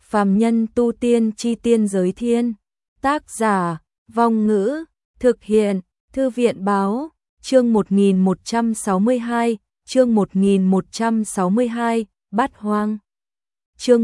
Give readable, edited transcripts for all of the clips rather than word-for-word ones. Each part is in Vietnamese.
Phàm nhân tu tiên chi tiên giới thiên. Tác giả, Vong Ngữ, thực hiện, Thư viện báo, chương 1162, chương 1162, Bát Hoang. Chương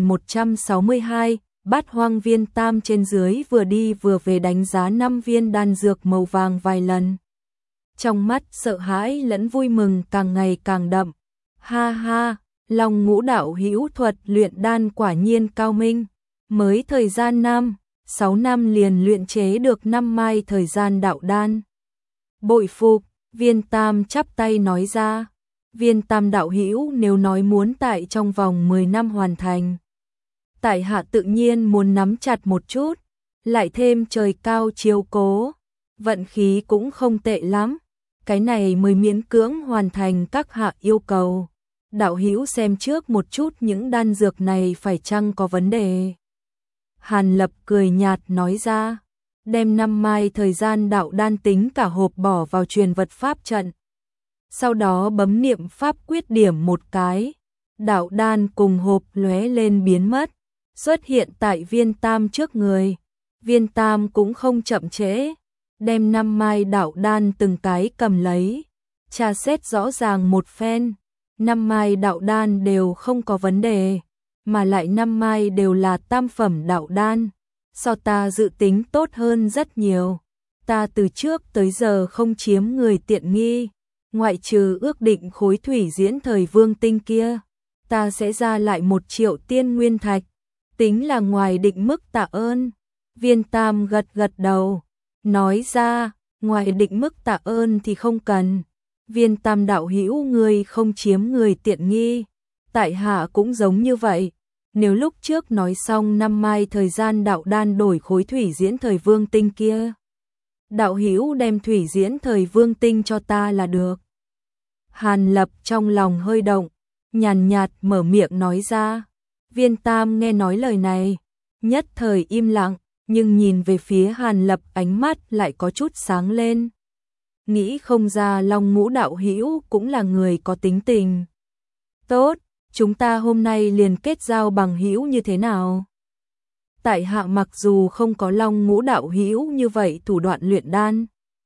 1162, Bát Hoang. Viên Tam trên dưới vừa đi vừa về đánh giá 5 viên đan dược màu vàng vài lần. Trong mắt sợ hãi lẫn vui mừng càng ngày càng đậm. Ha ha, Long Ngũ đạo hữu thuật luyện đan quả nhiên cao minh. Mới thời gian 6 năm liền luyện chế được 5 mai thời gian đạo đan. Bội phục, Viên Tam chắp tay nói ra. Viên Tam đạo hữu nếu nói muốn tại trong vòng 10 năm hoàn thành, tại hạ tự nhiên muốn nắm chặt một chút, lại thêm trời cao chiếu cố, vận khí cũng không tệ lắm, cái này mới miễn cưỡng hoàn thành các hạ yêu cầu. Đạo hữu xem trước một chút những đan dược này phải chăng có vấn đề. Hàn Lập cười nhạt nói ra, đem 5 mai thời gian đạo đan tính cả hộp bỏ vào truyền vật pháp trận. Sau đó bấm niệm pháp quyết điểm một cái, đạo đan cùng hộp lóe lên biến mất, xuất hiện tại Viên Tam trước người. Viên Tam cũng không chậm trễ, đem 5 mai đạo đan từng cái cầm lấy, tra xét rõ ràng một phen. 5 mai đạo đan đều không có vấn đề, mà lại 5 mai đều là tam phẩm đạo đan, so ta dự tính tốt hơn rất nhiều. Ta từ trước tới giờ không chiếm người tiện nghi, ngoại trừ ước định khối thủy diễn thời vương tinh kia, ta sẽ ra lại 1 triệu tiên nguyên thạch, tính là ngoài định mức tạ ơn. Viên Tam gật gật đầu, nói ra, ngoài định mức tạ ơn thì không cần. Viên Tam đạo hữu người không chiếm người tiện nghi, tại hạ cũng giống như vậy. Nếu lúc trước nói xong 5 mai thời gian đạo đan đổi khối thủy diễn thời vương tinh kia, đạo hữu đem thủy diễn thời vương tinh cho ta là được. Hàn Lập trong lòng hơi động, nhàn nhạt mở miệng nói ra. Viên Tam nghe nói lời này, nhất thời im lặng, nhưng nhìn về phía Hàn Lập ánh mắt lại có chút sáng lên. Nghĩ không ra Long Ngũ đạo hữu cũng là người có tính tình. Tốt, chúng ta hôm nay liền kết giao bằng hữu như thế nào? Tại hạ mặc dù không có Long Ngũ đạo hữu như vậy thủ đoạn luyện đan,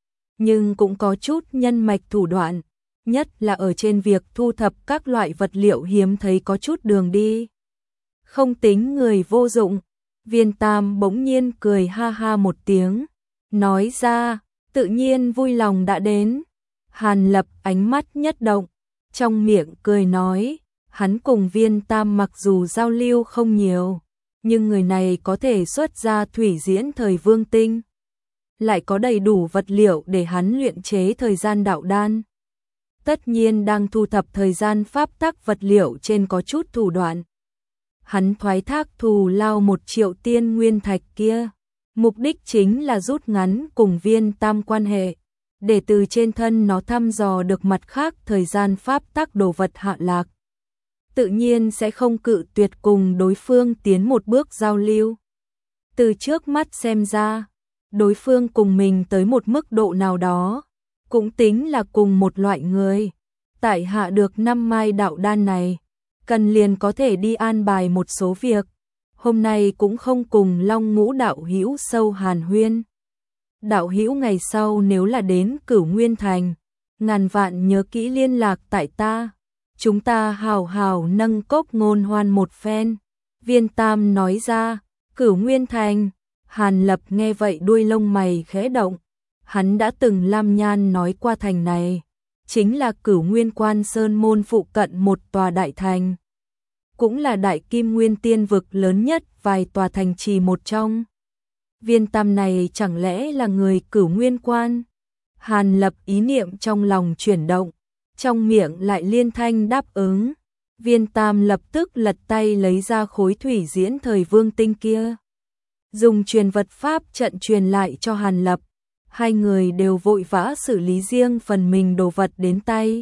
nhưng cũng có chút nhân mạch thủ đoạn, nhất là ở trên việc thu thập các loại vật liệu hiếm thấy có chút đường đi. Không tính người vô dụng. Viên Tam bỗng nhiên cười ha ha một tiếng, nói ra, tự nhiên vui lòng đã đến. Hàn Lập ánh mắt nhất động, trong miệng cười nói, hắn cùng Viên Tam mặc dù giao lưu không nhiều, nhưng người này có thể xuất ra thủy diễn thời vương tinh, lại có đầy đủ vật liệu để hắn luyện chế thời gian đạo đan. Tất nhiên đang thu thập thời gian pháp tắc vật liệu trên có chút thủ đoạn. Hắn thoái thác thù lao 1 triệu tiên nguyên thạch kia, mục đích chính là rút ngắn cùng Viên Tam quan hệ, để từ trên thân nó thăm dò được mặt khác thời gian pháp tắc đồ vật hạ lạc. Tự nhiên sẽ không cự tuyệt cùng đối phương tiến một bước giao lưu. Từ trước mắt xem ra, đối phương cùng mình tới một mức độ nào đó, cũng tính là cùng một loại người. Tại hạ được 5 mai đạo đan này, cần liền có thể đi an bài một số việc. Hôm nay cũng không cùng Long Ngũ đạo hữu sâu hàn huyên. Đạo hữu ngày sau nếu là đến Cửu Nguyên Thành, ngàn vạn nhớ kỹ liên lạc tại ta. Chúng ta hào hào nâng cốc ngôn hoan một phen. Viên Tam nói ra. Cửu Nguyên Thành. Hàn Lập nghe vậy đuôi lông mày khẽ động. Hắn đã từng lam nhan nói qua thành này, chính là Cửu Nguyên Quan Sơn môn phụ cận một tòa đại thành, cũng là đại kim nguyên tiên vực lớn nhất vài tòa thành trì một trong. Viên Tam này chẳng lẽ là người Cửu Nguyên Quan? Hàn Lập ý niệm trong lòng chuyển động, trong miệng lại liên thanh đáp ứng. Viên Tam lập tức lật tay lấy ra khối thủy diễn thời vương tinh kia, dùng truyền vật pháp trận truyền lại cho Hàn Lập. Hai người đều vội vã xử lý riêng phần mình đồ vật đến tay.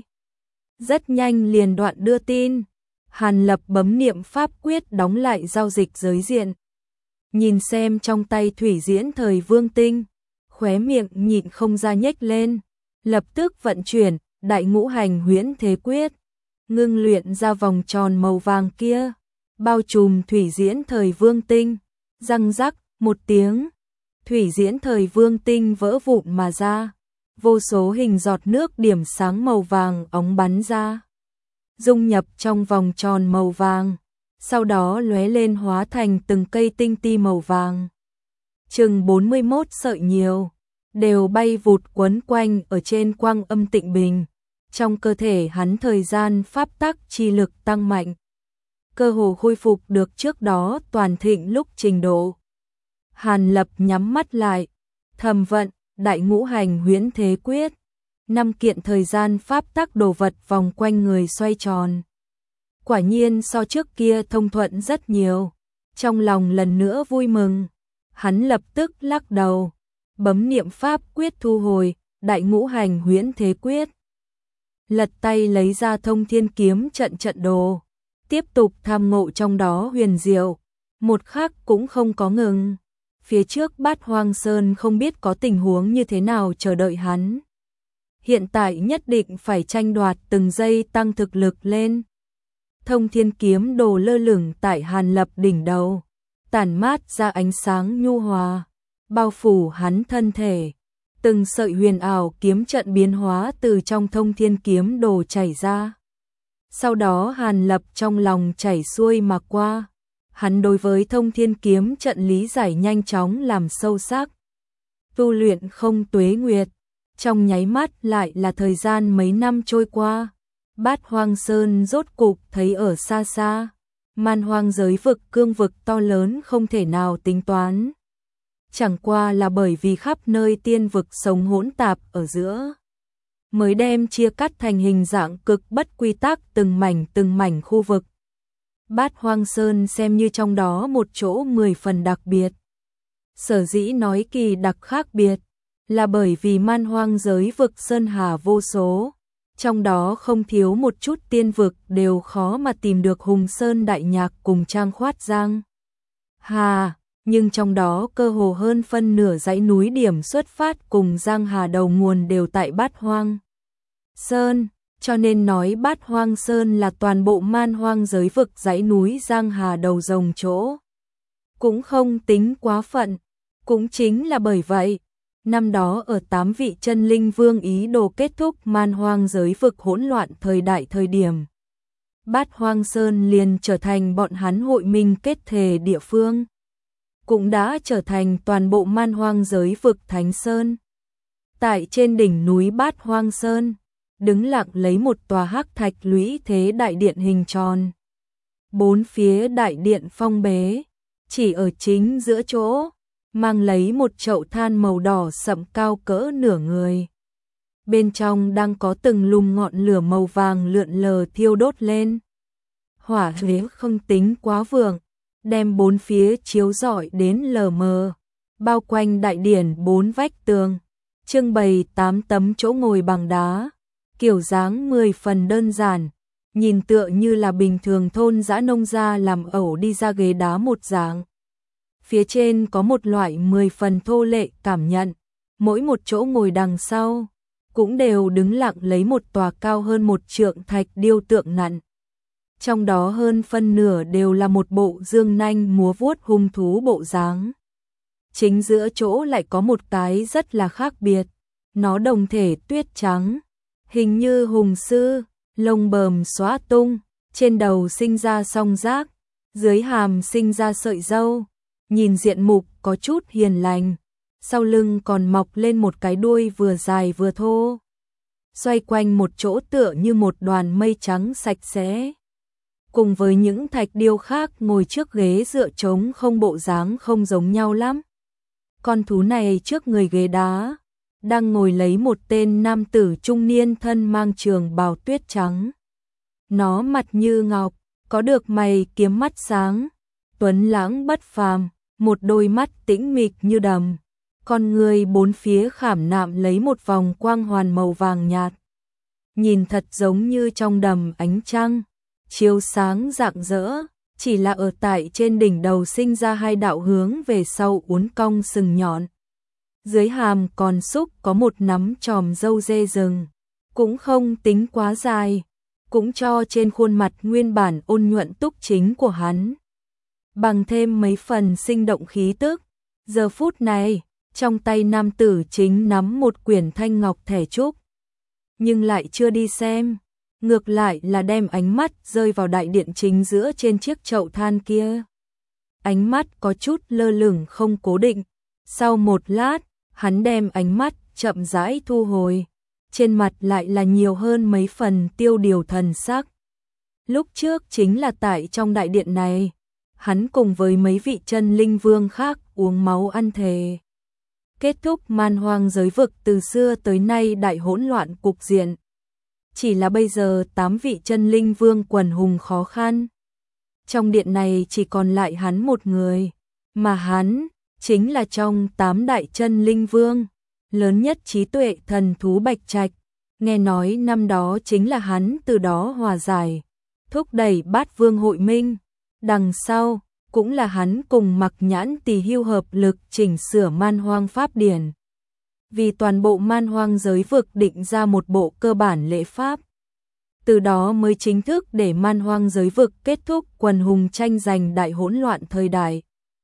Rất nhanh liền đoạn đưa tin. Hàn Lập bấm niệm pháp quyết đóng lại giao dịch giới diện. Nhìn xem trong tay thủy diễn thời vương tinh, khóe miệng nhịn không ra nhếch lên. Lập tức vận chuyển đại ngũ hành huyễn thế quyết, ngưng luyện ra vòng tròn màu vàng kia. bao trùm thủy diễn thời Vương Tinh. Răng rắc một tiếng, thủy diễn thời Vương Tinh vỡ vụn mà ra, vô số hình giọt nước điểm sáng màu vàng óng bắn ra, dung nhập trong vòng tròn màu vàng, sau đó lóe lên hóa thành từng cây tinh ti màu vàng. Chừng 41 sợi nhiều, đều bay vụt quấn quanh ở trên Quang Âm Tịnh Bình. Trong cơ thể hắn thời gian pháp tắc chi lực tăng mạnh, cơ hồ khôi phục được trước đó toàn thịnh lúc trình độ. Hàn Lập nhắm mắt lại, thầm vận Đại Ngũ Hành Huyễn Thế Quyết, 5 kiện thời gian pháp tắc đồ vật vòng quanh người xoay tròn. Quả nhiên so trước kia thông thuận rất nhiều, trong lòng lần nữa vui mừng, hắn lập tức lắc đầu, bấm niệm pháp quyết thu hồi Đại Ngũ Hành Huyễn Thế Quyết. Lật tay lấy ra Thông Thiên Kiếm trận trận đồ, tiếp tục tham ngộ trong đó huyền diệu, một khắc cũng không có ngừng. Phía trước Bát Hoang Sơn không biết có tình huống như thế nào chờ đợi hắn. Hiện tại nhất định phải tranh đoạt từng giây tăng thực lực lên. Thông Thiên Kiếm đồ lơ lửng tại Hàn Lập đỉnh đầu, tản mát ra ánh sáng nhu hòa, bao phủ hắn thân thể. Từng sợi huyền ảo kiếm trận biến hóa từ trong Thông Thiên Kiếm đồ chảy ra. Sau đó Hàn Lập trong lòng chảy xuôi mà qua. Hắn đối với Thông Thiên Kiếm trận lý giải nhanh chóng làm sâu sắc. Tu luyện không tuế nguyệt, trong nháy mắt lại là thời gian mấy năm trôi qua. Bát Hoang Sơn rốt cục thấy ở xa xa, Man Hoang giới vực cương vực to lớn không thể nào tính toán. Chẳng qua là bởi vì khắp nơi tiên vực sống hỗn tạp ở giữa, mới đem chia cắt thành hình dạng cực bất quy tắc từng mảnh khu vực. Bát Hoang Sơn xem như trong đó một chỗ 10 phần đặc biệt. Sở dĩ nói kỳ đặc khác biệt, là bởi vì Man Hoang giới vực sơn hà vô số, trong đó không thiếu một chút tiên vực đều khó mà tìm được Hùng Sơn Đại Nhạc cùng Trang Khoát Giang Hà, nhưng trong đó cơ hồ hơn phân nửa dãy núi điểm xuất phát cùng Giang Hà đầu nguồn đều tại Bát Hoang Sơn, cho nên nói Bát Hoang Sơn là toàn bộ Man Hoang giới vực dãy núi Giang Hà đầu rồng chỗ. Cũng không tính quá phận, cũng chính là bởi vậy, năm đó ở 8 vị chân linh vương ý đồ kết thúc Man Hoang giới vực hỗn loạn thời đại thời điểm. Bát Hoang Sơn liền trở thành bọn hắn hội minh kết thề địa phương, cũng đã trở thành toàn bộ Man Hoang giới vực Thánh Sơn. Tại trên đỉnh núi Bát Hoang Sơn, đứng lặng lấy một tòa hắc thạch lũy thế đại điện hình tròn. Bốn phía đại điện phong bế, chỉ ở chính giữa chỗ, mang lấy một chậu than màu đỏ sậm cao cỡ nửa người. Bên trong đang có từng lùm ngọn lửa màu vàng lượn lờ thiêu đốt lên. Hỏa liễu không tính quá vượng, đem bốn phía chiếu rọi đến lờ mờ, bao quanh đại điển 4 vách tường, trưng bày 8 tấm chỗ ngồi bằng đá, kiểu dáng 10 phần đơn giản, nhìn tựa như là bình thường thôn dã nông gia làm ẩu đi ra ghế đá một dạng. Phía trên có một loại 10 phần thô lệ cảm nhận, mỗi một chỗ ngồi đằng sau, cũng đều đứng lặng lấy một tòa cao hơn 1 trượng thạch điêu tượng nặn. Trong đó hơn phân nửa đều là một bộ dương nanh múa vuốt hung thú bộ dáng. Chính giữa chỗ lại có một cái rất là khác biệt, nó đồng thể tuyết trắng, hình như hùng sư, lông bờm xóa tung, trên đầu sinh ra song giác, dưới hàm sinh ra sợi râu, nhìn diện mục có chút hiền lành, sau lưng còn mọc lên một cái đuôi vừa dài vừa thô. Xoay quanh một chỗ tựa như một đoàn mây trắng sạch sẽ. Cùng với những thạch điêu khác ngồi trước ghế dựa trống không bộ dáng không giống nhau lắm. Con thú này trước người ghế đá, đang ngồi lấy một tên nam tử trung niên thân mang trường bào tuyết trắng. Nó mặt như ngọc, có được mày kiếm mắt sáng, tuấn lãng bất phàm, một đôi mắt tĩnh mịch như đầm. Con người bốn phía khảm nạm lấy một vòng quang hoàn màu vàng nhạt. Nhìn thật giống như trong đầm ánh trăng, chiếu sáng rạng rỡ, chỉ là ở tại trên đỉnh đầu sinh ra 2 đạo hướng về sau uốn cong sừng nhọn. Dưới hàm còn xúc có một nắm tròm râu dê rừng, cũng không tính quá dài, cũng cho trên khuôn mặt nguyên bản ôn nhuận túc chính của hắn bằng thêm mấy phần sinh động khí tức. Giờ phút này, trong tay nam tử chính nắm một quyển thanh ngọc thẻ trúc, nhưng lại chưa đi xem, ngược lại là đem ánh mắt rơi vào đại điện chính giữa trên chiếc chậu than kia. Ánh mắt có chút lơ lửng không cố định, sau một lát, hắn đem ánh mắt chậm rãi thu hồi, trên mặt lại là nhiều hơn mấy phần tiêu điều thần sắc. Lúc trước chính là tại trong đại điện này, hắn cùng với mấy vị chân linh vương khác uống máu ăn thề. Kết thúc man hoang giới vực từ xưa tới nay đại hỗn loạn cục diện. Chỉ là bây giờ 8 vị chân linh vương quần hùng khó khăn. Trong điện này chỉ còn lại hắn một người, mà hắn chính là trong 8 đại chân linh vương, lớn nhất trí tuệ thần thú Bạch Trạch. Nghe nói năm đó chính là hắn từ đó hòa giải, thúc đẩy Bát Vương hội minh. Đằng sau, cũng là hắn cùng Mặc Nhãn Tỳ hưu hợp lực chỉnh sửa man hoang pháp điển. Vì toàn bộ man hoang giới vực định ra một bộ cơ bản lễ pháp. Từ đó mới chính thức để man hoang giới vực kết thúc quần hùng tranh giành đại hỗn loạn thời đại.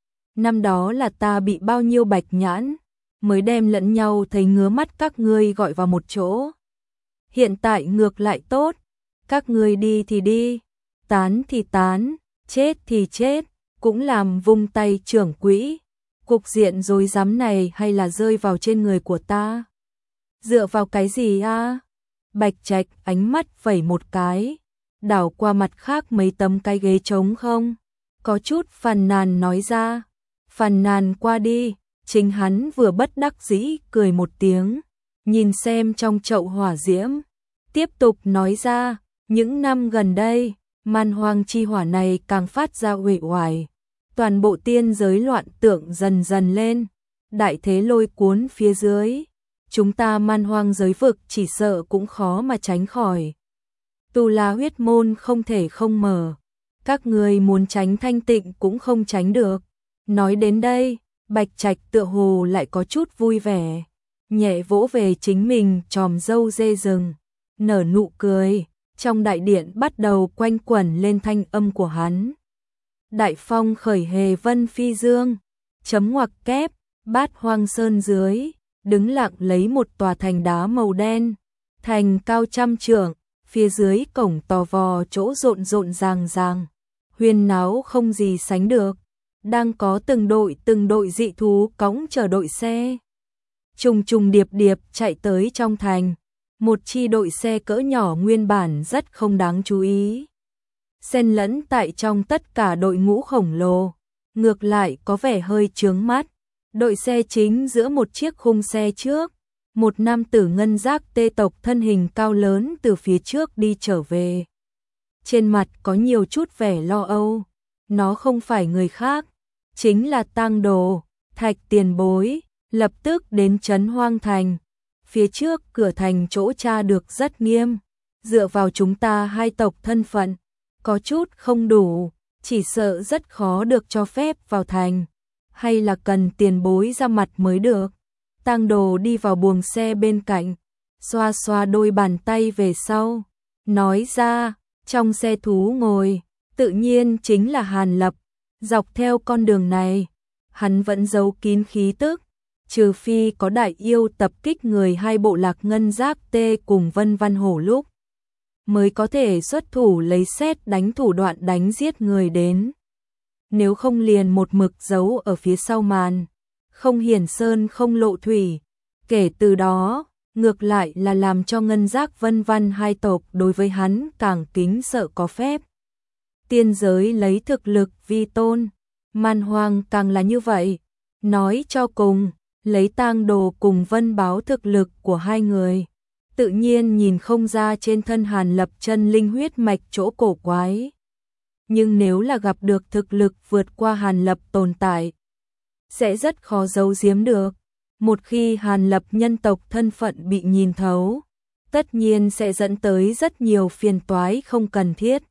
Năm đó là ta bị bao nhiêu bạch nhãn, mới đem lẫn nhau thấy ngứa mắt các ngươi gọi vào một chỗ. Hiện tại ngược lại tốt, các ngươi đi thì đi, tán thì tán, chết thì chết, cũng làm vung tay trưởng quỹ. Cục diện rối rắm này hay là rơi vào trên người của ta? Dựa vào cái gì a? Bạch Trạch ánh mắt vẩy một cái, đảo qua mặt khác mấy tấm cái ghế trống không, có chút phàn nàn nói ra. Phàn nàn qua đi, chính hắn vừa bất đắc dĩ cười một tiếng, nhìn xem trong chậu hỏa diễm, tiếp tục nói ra, những năm gần đây, man hoang chi hỏa này càng phát ra uể oải, toàn bộ tiên giới loạn tượng dần dần lên, đại thế lôi cuốn phía dưới, chúng ta man hoang giới vực chỉ sợ cũng khó mà tránh khỏi. Tu La huyết môn không thể không mở, các người muốn tránh thanh tịnh cũng không tránh được. Nói đến đây, Bạch Trạch tựa hồ lại có chút vui vẻ, nhẹ vỗ về chính mình chòm râu dê rừng, nở nụ cười, trong đại điện bắt đầu quanh quẩn lên thanh âm của hắn. Đại phong khởi hề vân phi dương, chấm ngoặc kép, Bát Hoang sơn dưới, đứng lặng lấy một tòa thành đá màu đen, thành cao 100 trượng, phía dưới cổng tò vò chỗ rộn rộn ràng ràng, huyên náo không gì sánh được. Đang có từng đội dị thú cõng chở đội xe, trùng trùng điệp điệp chạy tới trong thành. Một chi đội xe cỡ nhỏ nguyên bản rất không đáng chú ý, xen lẫn tại trong tất cả đội ngũ khổng lồ, ngược lại có vẻ hơi chướng mắt. Đội xe chính giữa một chiếc khung xe trước, một nam tử ngân giác tê tộc thân hình cao lớn từ phía trước đi trở về. Trên mặt có nhiều chút vẻ lo âu, nó không phải người khác, chính là Tang Đồ, Thạch tiền bối, lập tức đến trấn Hoang Thành. Phía trước cửa thành chỗ tra được rất nghiêm, dựa vào chúng ta hai tộc thân phận, có chút không đủ, chỉ sợ rất khó được cho phép vào thành, hay là cần tiền bối ra mặt mới được. Tang Đồ đi vào buồng xe bên cạnh, xoa xoa đôi bàn tay về sau, nói ra, trong xe thú ngồi, tự nhiên chính là Hàn Lập. Dọc theo con đường này, hắn vẫn giấu kín khí tức, trừ phi có đại yêu tập kích người hai bộ lạc ngân giác tê cùng Vân Văn Hổ lúc, mới có thể xuất thủ lấy sét đánh thủ đoạn đánh giết người đến. Nếu không liền một mực giấu ở phía sau màn, không hiển sơn không lộ thủy. Kể từ đó, ngược lại là làm cho ngân giác Vân Văn hai tộc đối với hắn càng kính sợ có phép. Tiên giới lấy thực lực vi tôn, man hoang càng là như vậy. Nói cho cùng, lấy Tang Đồ cùng Vân Báo thực lực của hai người, tự nhiên nhìn không ra trên thân Hàn Lập chân linh huyết mạch chỗ cổ quái. Nhưng nếu là gặp được thực lực vượt qua Hàn Lập tồn tại, sẽ rất khó giấu giếm được. Một khi Hàn Lập nhân tộc thân phận bị nhìn thấu, tất nhiên sẽ dẫn tới rất nhiều phiền toái không cần thiết.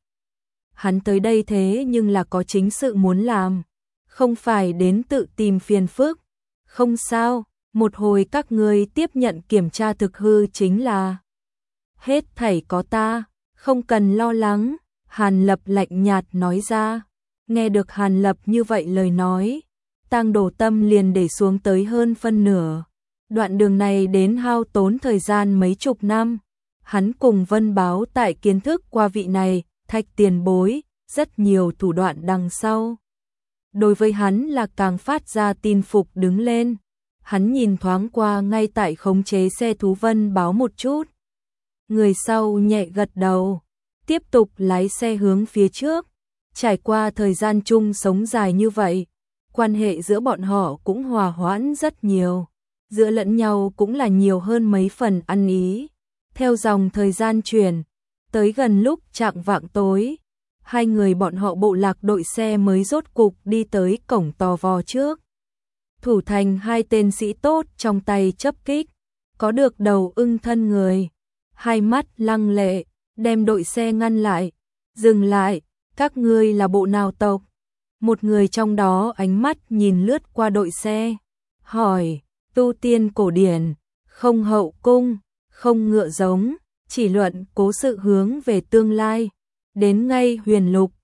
Hắn tới đây thế nhưng là có chính sự muốn làm, không phải đến tự tìm phiền phức. Không sao, một hồi các ngươi tiếp nhận kiểm tra thực hư chính là. Hết thảy có ta, Không cần lo lắng, Hàn Lập lạnh nhạt nói ra. Nghe được Hàn Lập như vậy lời nói, Tang Đồ tâm liền để xuống tới hơn phân nửa. Đoạn đường này đến hao tốn thời gian mấy chục năm. Hắn cùng Vân Báo tại kiến thức qua vị này, Thạch tiền bối, rất nhiều thủ đoạn đằng sau. Đối với hắn là càng phát ra tin phục đứng lên. Hắn nhìn thoáng qua ngay tại khống chế xe thú Vân Báo một chút. Người sau nhẹ gật đầu, tiếp tục lái xe hướng phía trước. Trải qua thời gian chung sống dài như vậy, quan hệ giữa bọn họ cũng hòa hoãn rất nhiều. Giữa lẫn nhau cũng là nhiều hơn mấy phần ăn ý. Theo dòng thời gian chuyển, tới gần lúc chạng vạng tối, hai người bọn họ bộ lạc đội xe mới rốt cục đi tới cổng tò vò trước. Thủ thành hai tên sĩ tốt trong tay chấp kích, có được đầu ưng thân người, hai mắt lăng lệ, đem đội xe ngăn lại. Dừng lại, các ngươi là bộ nào tộc? Một người trong đó ánh mắt nhìn lướt qua đội xe, hỏi. Tu tiên cổ điển, không hậu cung, không ngựa giống, chỉ luận cố sự hướng về tương lai. Đến ngay Huyền Lục,